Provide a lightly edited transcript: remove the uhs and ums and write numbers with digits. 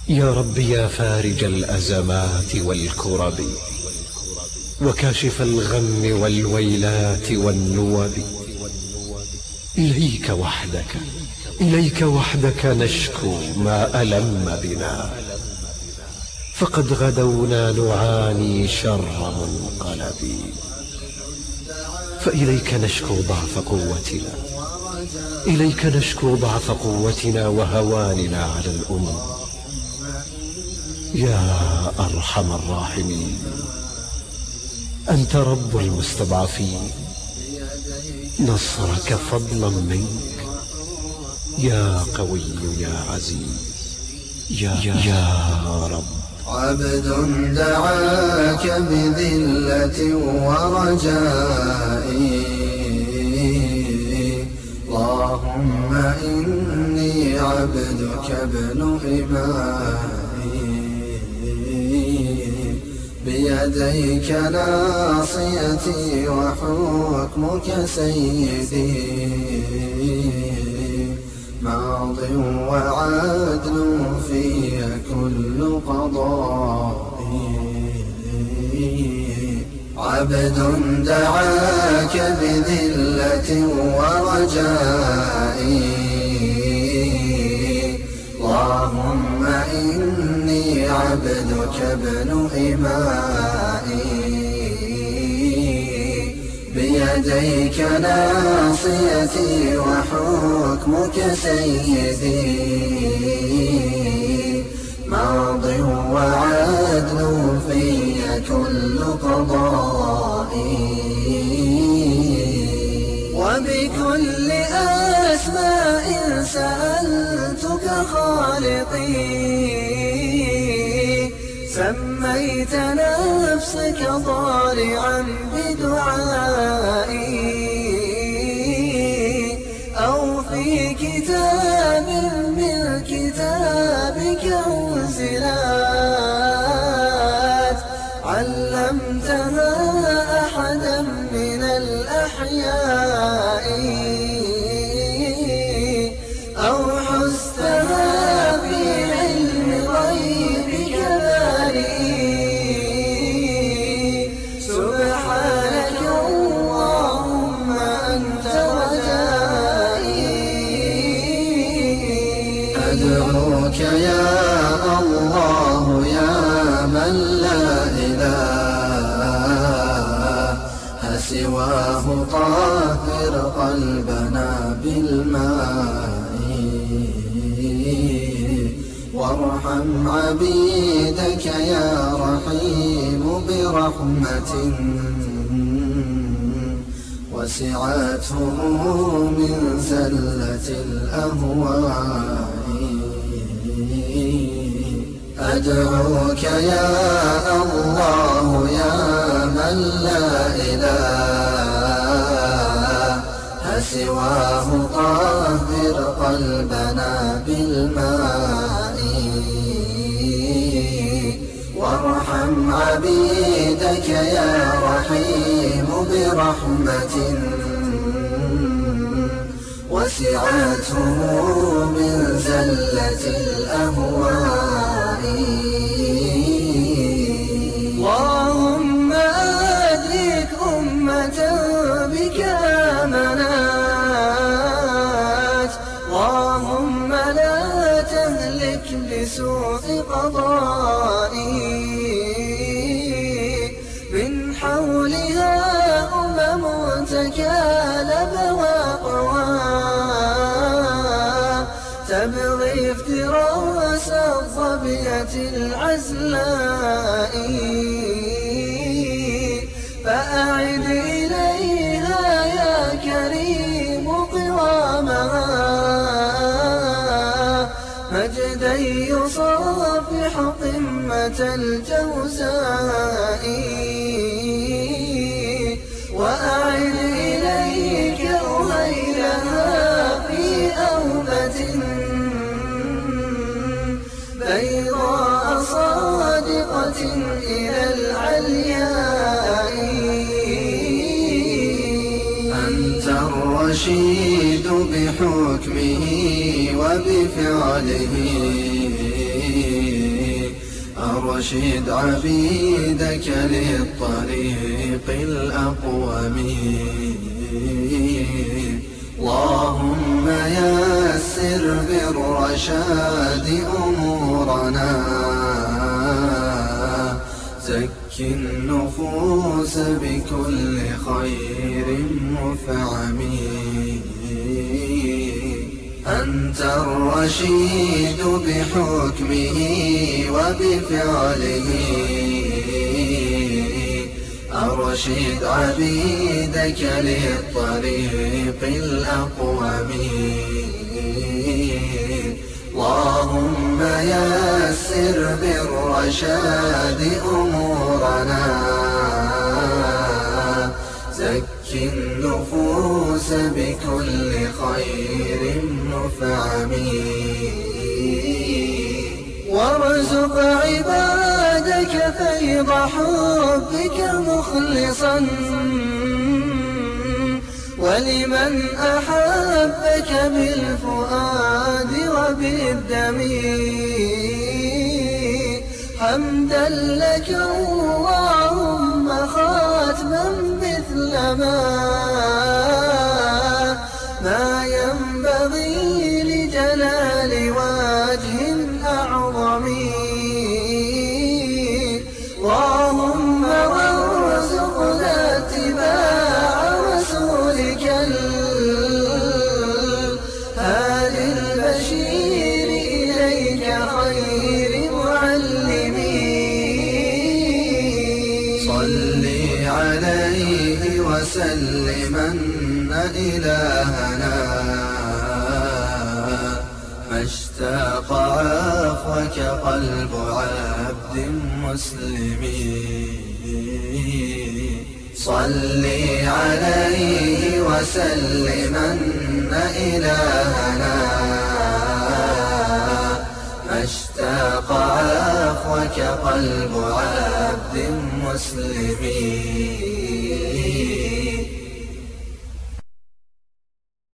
يا رب يا فارج الأزمات والكرب وكاشف الغم والويلات والنوب، إليك وحدك نشكو ما ألم بنا، فقد غدونا نعاني شر منقلب. فإليك نشكو ضعف قوتنا وهواننا على الأمم. يا أرحم الراحمين، أنت رب المستضعفين، نصرك فضلا منك يا قوي يا عزيز يا رب. عبد دعاك بذلة ورجاء، اللهم إني عبدك ابن إمائي، بيديك ناصيتي وحكمك سيدي، ماض وعدل في كل قضائي. عبد دعاك بذلة ورجائي، اللهم إني عبدك ابن إمائي، بيديك ناصيتي وحكمك سيدي، ماض وعدل في كل قضائي. وبكل أسماء سألتك خالقي، سميت نفسك ضارعا بدعائي، أو في كتاب من كتابك أنزلت، علمتها أحدا من الأحياء، أو حزتها في علم غيبك بارئي. سبحانك اللهم أنت رجائي. أدعوك يا الله يا من لا إله سواه، طهر قلبنا بالماء، وارحم عبيدك يا رحيم برحمة وسعته من زلة الأهواء. أدعوك يا الله يا من لا إله سواه، طهر قلبنا بالماء، وارحم عبيدك يا رحيم برحمة وسعته من زلة الأهواء. اللهم أدرك أمة بك آمنت، اللهم لا تهلك بسوء قضائي، من حولها أمم تكالب وقوى، تبغي افتراس الظبية العزلاء، فأعد إليها يا كريم قوامها، مجدا يصافح قمة الجوزاء، وأعد إليك أهيلها في أوبة بيضاء صادقة إلى العلياء. أنت الرشيد بحكمه وبفعله، أرشد عبيدك للطريق الأقوم. اللهم يسر بالرشاد أمورنا، زك النفوس بكل خير مفعم. أنت الرشيد بحكمه وبفعله، أرشد عبيدك للطريق الأقوم. اللهم يسر بالرشاد أمورنا، زك النفوس بكل خير مفعم. وارزق عبادك فيض حبك مخلصا، ولمن أحبك بالفؤاد وبالدم. حمدا لك اللهم خاتما مثل ما ينبغي لجلال وجه أعظم. اللهم وارزقنا اتباع رسولك الهادي البشير إليك خير معلم. صل عليه وسلمن إلهنا، ما اشتاق عفوك قلب عبد مسلم. صل عليه وسلمن إلهنا، ما اشتاق عفوك قلب عبد مسلم.